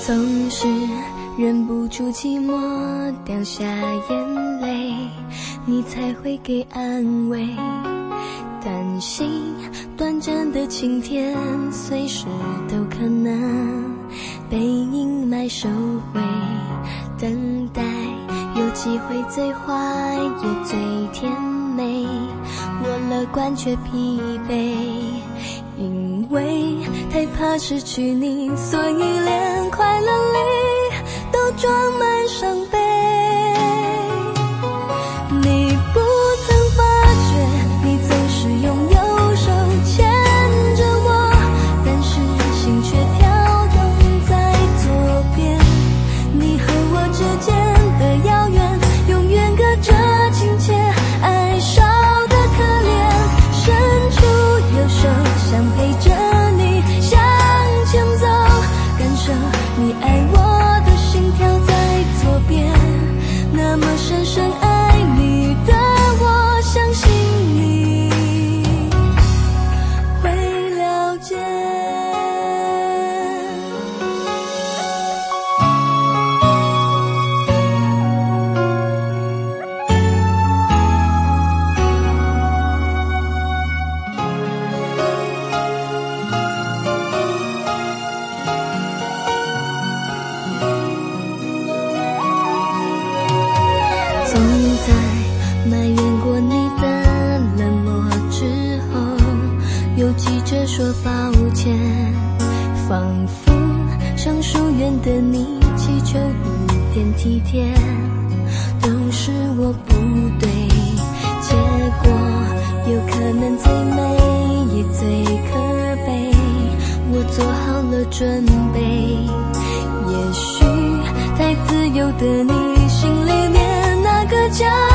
总是忍不住寂寞掉下眼泪，你才会给安慰。担心短暂的晴天随时都可能被阴霾收回，等待有机会最坏也最甜美，我乐观却疲惫，因为太怕失去你，所以连快乐里都装满伤悲。你不曾发觉，你总是用右手牵着我，但是心却跳动在左边。你和我之间的遥远，永远隔着亲切，爱少的可怜，伸出右手想陪着你向前走，感受你爱我的心跳在左边，那么深深爱你的我，相信你会了解。总在埋怨过你的冷漠之后，又急着说抱歉，仿佛向疏远的你祈求一点体贴，都是我不对，结果有可能最美也最可悲，我做好了准备，也许太自由的你心里面那个家